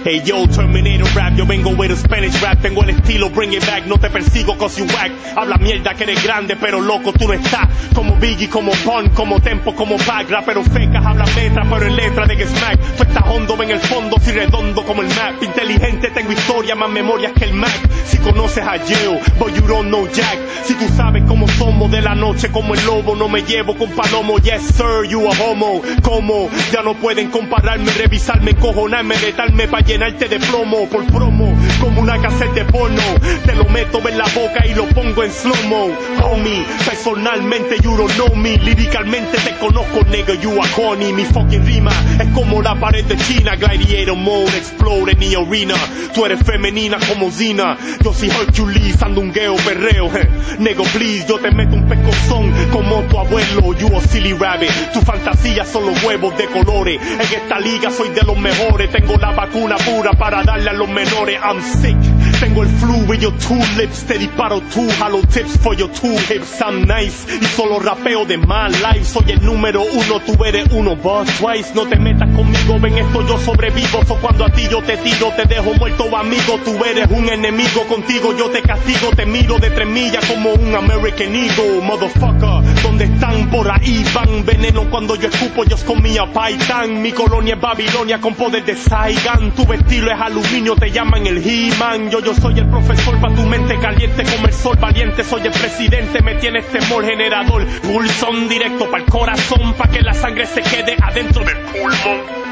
Hey yo, Terminator rap, yo vengo with a Spanish rap. Tengo el estilo, bring it back, no te persigo cause you whack. Habla mierda que eres grande, pero loco tú no estás. Como Biggie, como Pun, como Tempo, como Pac. Rapero fecas, habla metra, pero en letra de que smack. Tú estás hondo, en el fondo, si redondo como el map. Inteligente, tengo historia, más memorias que el Mac. Si conoces a Jill, but you don't know Jack. Si tú sabes cómo somos de la noche como el lobo. No me llevo con palomo, yes sir, you a homo. ¿Cómo? Ya no pueden compararme, revisarme, encojonarme, retarme pa' llenarte de plomo. Por promo, como una cassette de porno. Te lo meto en la boca y lo pongo en slow-mo. Homie, personalmente you don't know me. Líricamente te conozco, nigga, you a corny. Mi fucking rima es como la pared de China. Gladiator mode, explode en the arena. Tú eres femenina como Zina. Yo soy Hercules, sandungueo, perreo. Nego please, yo te meto un pescozón como tu abuelo. You a silly rabbit. Tu fantasía son los huevos de colores. En esta liga soy de los mejores. Tengo la vacuna pura para darle a los menores. I'm sick. Tengo el flu en your two lips. Te disparo two hollow tips for your two hips. I'm nice y solo rapeo de my life. Soy el número uno, tú eres uno, boss twice. No te metas conmigo, ven esto yo sobrevivo. So cuando a ti yo te tiro, te dejo muerto amigo. Tú eres un enemigo, contigo yo te castigo. Te miro de 3 millas como un American Eagle, motherfucker. ¿Dónde están? Por ahí van. Veneno cuando yo escupo, yo comía Python. Mi colonia es Babilonia con poder de Saigon. Tu estilo es aluminio, te llaman el He-Man. Yo soy el profesor pa' tu mente caliente como el sol valiente. Soy el presidente, me tienes temor generador. Pulsón directo pa'l corazón, pa' que la sangre se quede adentro del pulmón.